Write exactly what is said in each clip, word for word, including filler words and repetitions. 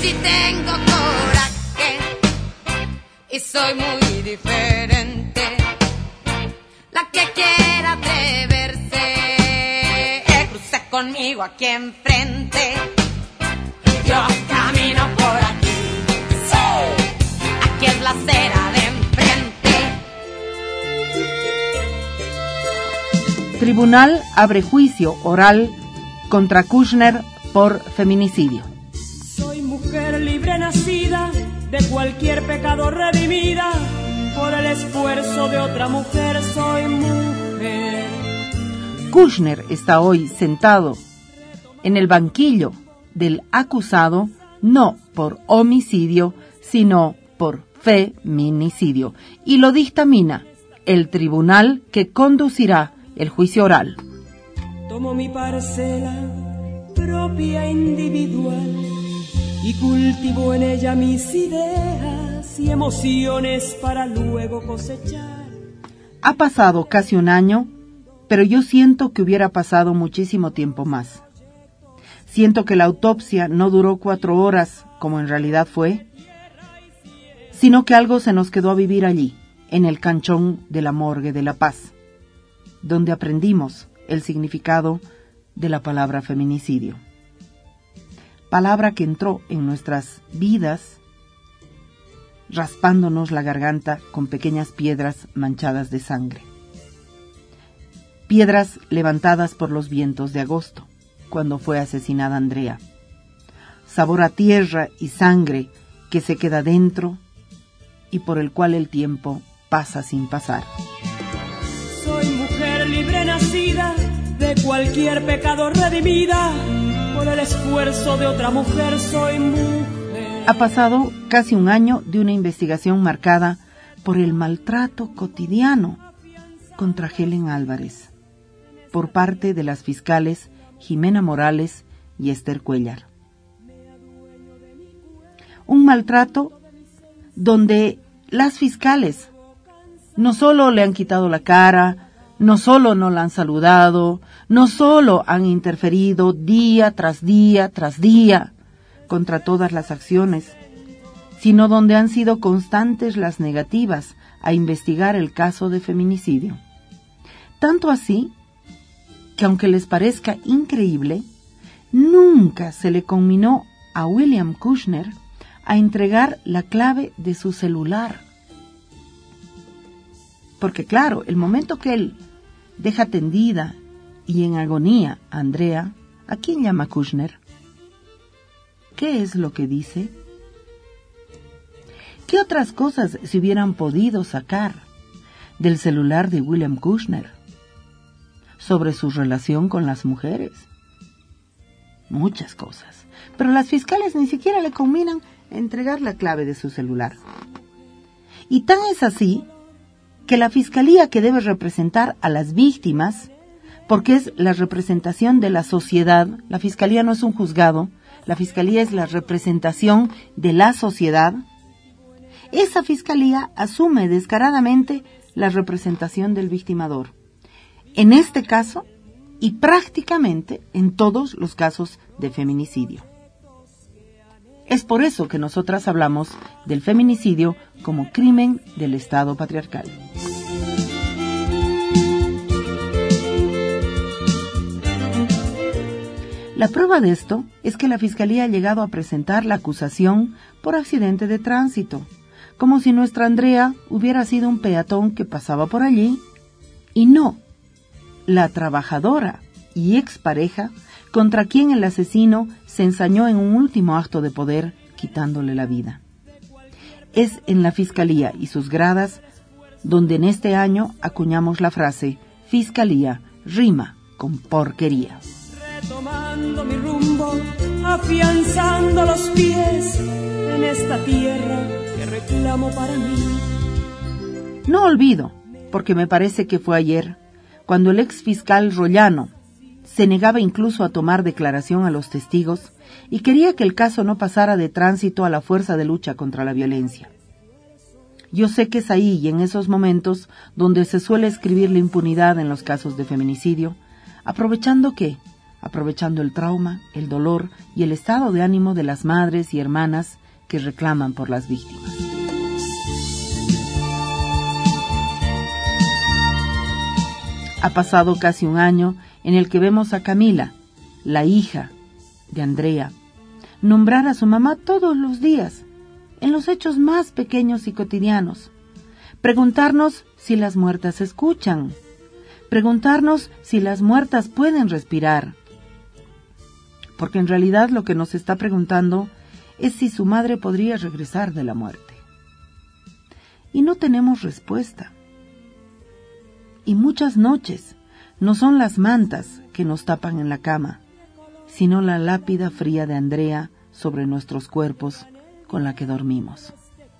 sí tengo coraje y soy muy diferente. La que quiera atreverse, eh, cruce conmigo aquí enfrente. Yo camino por aquí, sí. Aquí es la acera de enfrente. Tribunal abre juicio oral contra Kushner por feminicidio. Soy mujer libre nacida, de cualquier pecado redimida, por el esfuerzo de otra mujer soy mujer. Kushner está hoy sentado en el banquillo del acusado, no por homicidio, sino por feminicidio, y lo dictamina el tribunal que conducirá el juicio oral. Tomo mi parcela propia individual y cultivo en ella mis ideas y emociones para luego cosechar. Ha pasado casi un año, pero yo siento que hubiera pasado muchísimo tiempo más. Siento que la autopsia no duró cuatro horas, como en realidad fue, sino que algo se nos quedó a vivir allí, en el canchón de la morgue de La Paz, donde aprendimos el significado de la palabra feminicidio. Palabra que entró en nuestras vidas raspándonos la garganta con pequeñas piedras manchadas de sangre. Piedras levantadas por los vientos de agosto, cuando fue asesinada Andrea. Sabor a tierra y sangre que se queda dentro y por el cual el tiempo pasa sin pasar. Soy mujer libre nacida, de cualquier pecado redimida, por el esfuerzo de otra mujer soy mujer. Ha pasado casi un año de una investigación marcada por el maltrato cotidiano contra Helen Álvarez, por parte de las fiscales Jimena Morales y Esther Cuellar. Un maltrato donde las fiscales no solo le han quitado la cara, no solo no la han saludado, no solo han interferido día tras día tras día contra todas las acciones, sino donde han sido constantes las negativas a investigar el caso de feminicidio. Tanto así que, aunque les parezca increíble, nunca se le conminó a William Kushner a entregar la clave de su celular. Porque claro, el momento que él deja tendida y en agonía a Andrea, ¿a quién llama Kushner? ¿Qué es lo que dice? ¿Qué otras cosas se hubieran podido sacar del celular de William Kushner sobre su relación con las mujeres? Muchas cosas. Pero las fiscales ni siquiera le conminan entregar la clave de su celular. Y tan es así que la fiscalía, que debe representar a las víctimas, porque es la representación de la sociedad, la fiscalía no es un juzgado, la fiscalía es la representación de la sociedad, esa fiscalía asume descaradamente la representación del victimador. En este caso, y prácticamente en todos los casos de feminicidio. Es por eso que nosotras hablamos del feminicidio como crimen del Estado patriarcal. La prueba de esto es que la Fiscalía ha llegado a presentar la acusación por accidente de tránsito, como si nuestra Andrea hubiera sido un peatón que pasaba por allí, y no la trabajadora y expareja contra quien el asesino se ensañó en un último acto de poder, quitándole la vida. Es en la Fiscalía y sus gradas donde en este año acuñamos la frase Fiscalía rima con porquería. Retomando mi rumbo, afianzando los pies en esta tierra que reclamo para mí. No olvido, porque me parece que fue ayer, cuando el ex fiscal Rollano se negaba incluso a tomar declaración a los testigos y quería que el caso no pasara de tránsito a la fuerza de lucha contra la violencia. Yo sé que es ahí y en esos momentos donde se suele escribir la impunidad en los casos de feminicidio, aprovechando que, aprovechando el trauma, el dolor y el estado de ánimo de las madres y hermanas que reclaman por las víctimas. Ha pasado casi un año en el que vemos a Camila, la hija de Andrea, nombrar a su mamá todos los días, en los hechos más pequeños y cotidianos, preguntarnos si las muertas escuchan, preguntarnos si las muertas pueden respirar, porque en realidad lo que nos está preguntando es si su madre podría regresar de la muerte. Y no tenemos respuesta. Y muchas noches no son las mantas que nos tapan en la cama, sino la lápida fría de Andrea sobre nuestros cuerpos con la que dormimos.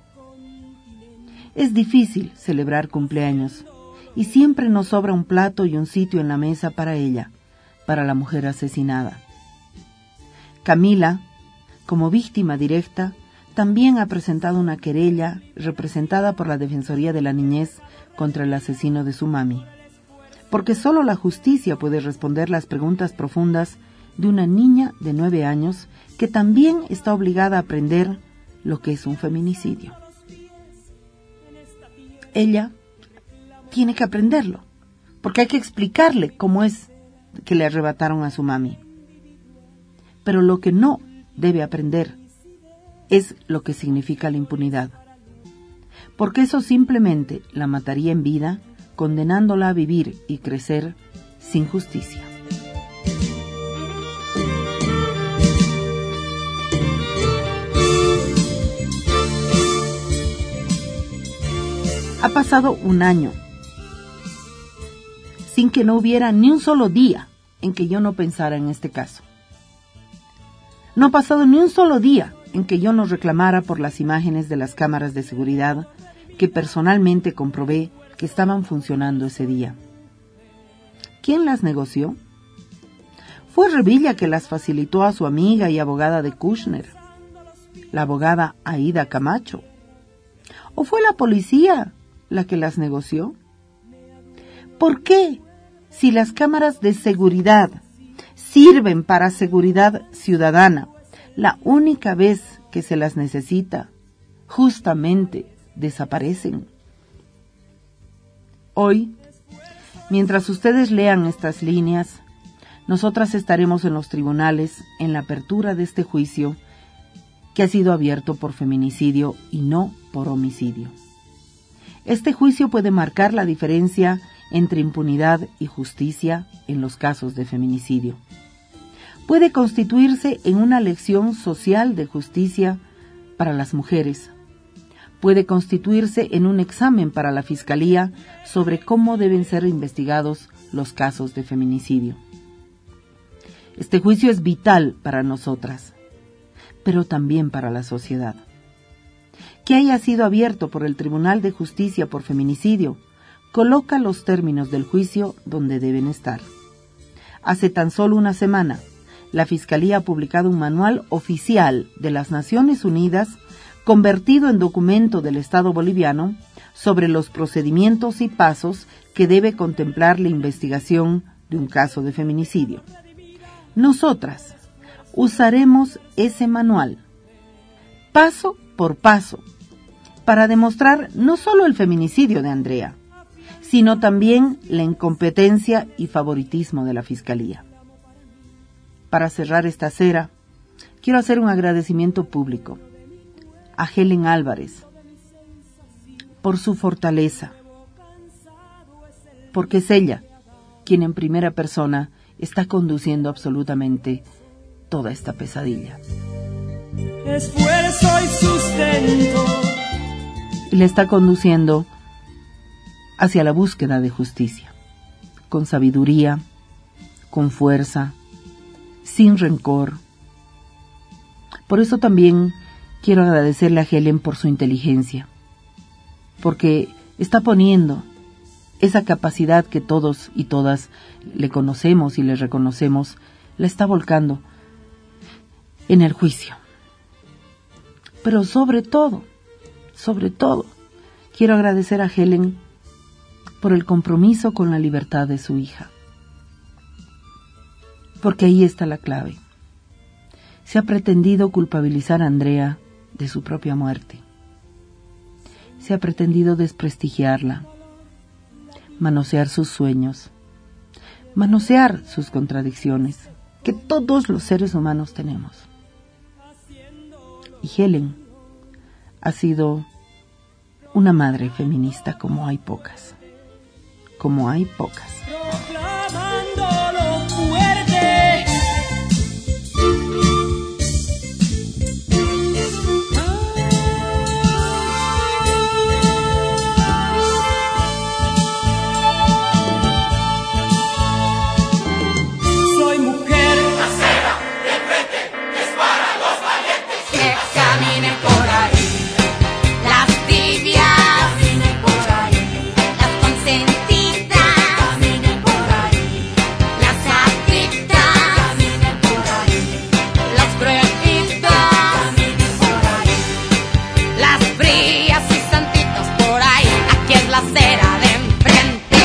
Es difícil celebrar cumpleaños y siempre nos sobra un plato y un sitio en la mesa para ella, para la mujer asesinada. Camila, como víctima directa, también ha presentado una querella representada por la Defensoría de la Niñez contra el asesino de su mami, porque solo la justicia puede responder las preguntas profundas de una niña de nueve años que también está obligada a aprender lo que es un feminicidio. Ella tiene que aprenderlo, porque hay que explicarle cómo es que le arrebataron a su mami. Pero lo que no debe aprender es lo que significa la impunidad, porque eso simplemente la mataría en vida, condenándola a vivir y crecer sin justicia. Ha pasado un año sin que no hubiera ni un solo día en que yo no pensara en este caso. No ha pasado ni un solo día en que yo no reclamara por las imágenes de las cámaras de seguridad que personalmente comprobé que estaban funcionando ese día. ¿Quién las negoció? Fue Revilla que las facilitó a su amiga y abogada de Kushner, la abogada Aida Camacho. ¿O fue la policía la que las negoció? ¿Por qué, si las cámaras de seguridad sirven para seguridad ciudadana, la única vez que se las necesita, justamente desaparecen? Hoy, mientras ustedes lean estas líneas, nosotras estaremos en los tribunales en la apertura de este juicio que ha sido abierto por feminicidio y no por homicidio. Este juicio puede marcar la diferencia entre impunidad y justicia en los casos de feminicidio. Puede constituirse en una lección social de justicia para las mujeres. Puede constituirse en un examen para la Fiscalía sobre cómo deben ser investigados los casos de feminicidio. Este juicio es vital para nosotras, pero también para la sociedad. Que haya sido abierto por el Tribunal de Justicia por feminicidio coloca los términos del juicio donde deben estar. Hace tan solo una semana, la Fiscalía ha publicado un manual oficial de las Naciones Unidas convertido en documento del Estado boliviano sobre los procedimientos y pasos que debe contemplar la investigación de un caso de feminicidio. Nosotras usaremos ese manual, paso por paso, para demostrar no solo el feminicidio de Andrea, sino también la incompetencia y favoritismo de la Fiscalía. Para cerrar esta cera, quiero hacer un agradecimiento público a Helen Álvarez por su fortaleza, porque es ella quien en primera persona está conduciendo absolutamente toda esta pesadilla. Esfuerzo y sustento. Y le está conduciendo hacia la búsqueda de justicia, con sabiduría, con fuerza, sin rencor. Por eso también quiero agradecerle a Helen por su inteligencia, porque está poniendo esa capacidad que todos y todas le conocemos y le reconocemos, la está volcando en el juicio. Pero sobre todo, sobre todo, quiero agradecer a Helen por el compromiso con la libertad de su hija, porque ahí está la clave. Se ha pretendido culpabilizar a Andrea de su propia muerte. Se ha pretendido desprestigiarla, manosear sus sueños, manosear sus contradicciones, que todos los seres humanos tenemos. Y Helen ha sido una madre feminista como hay pocas, como hay pocas. Proclamándolo fuerte. Soy mujer. Acera de frente es para los valientes. Que caminen por ahí, las tibias, Caminen por ahí, las consentidas, caminen por ahí, las adictas, caminen por ahí, las prohibidas, caminen por ahí. las frías y santitas por ahí. Aquí es la acera de enfrente.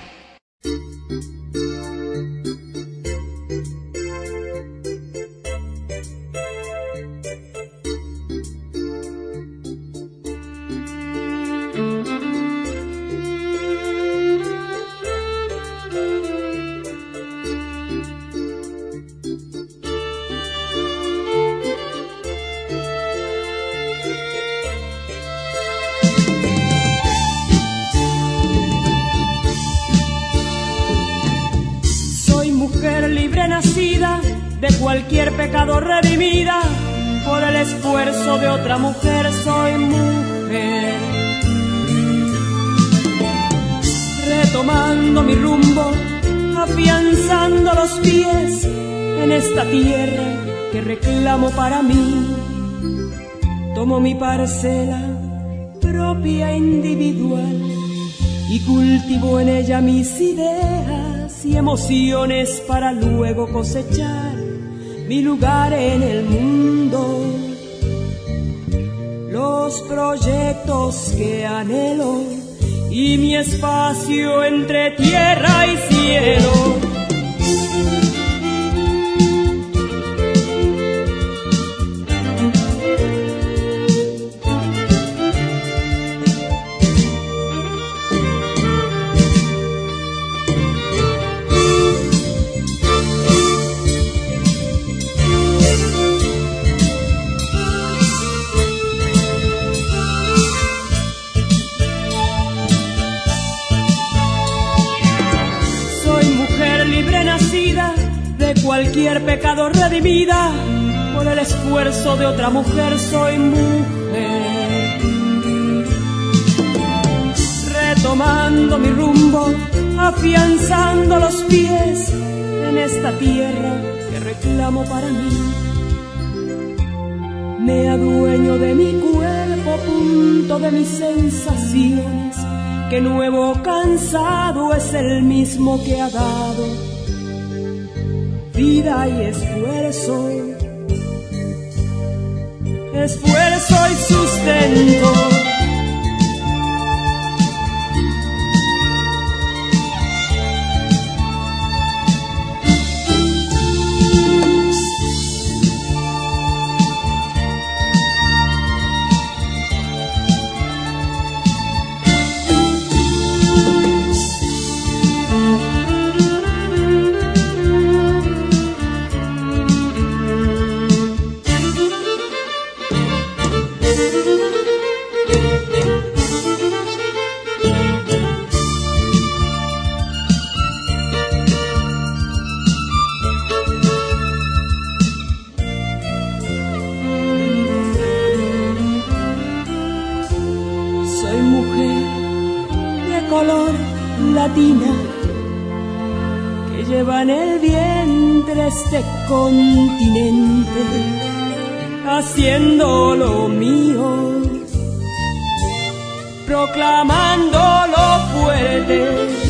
Soy mujer libre nacida, de cualquier pecado redimida, por el esfuerzo de otra mujer soy mujer. Retomando mi rumbo, afianzando los pies en esta tierra que reclamo para mí, tomo mi parcela propia individual y cultivo en ella mis ideas y emociones para luego cosechar mi lugar en el mundo, los proyectos que anhelo y mi espacio entre tierra y cielo. Cualquier pecado redimida, por el esfuerzo de otra mujer soy mujer. Retomando mi rumbo, afianzando los pies en esta tierra que reclamo para mí. Me adueño de mi cuerpo, punto de mis sensaciones, que nuevo cansado es el mismo que ha dado vida y esfuerzo, esfuerzo y sustento. Que lleva en el vientre este continente, haciendo lo mío, proclamándolo fuerte.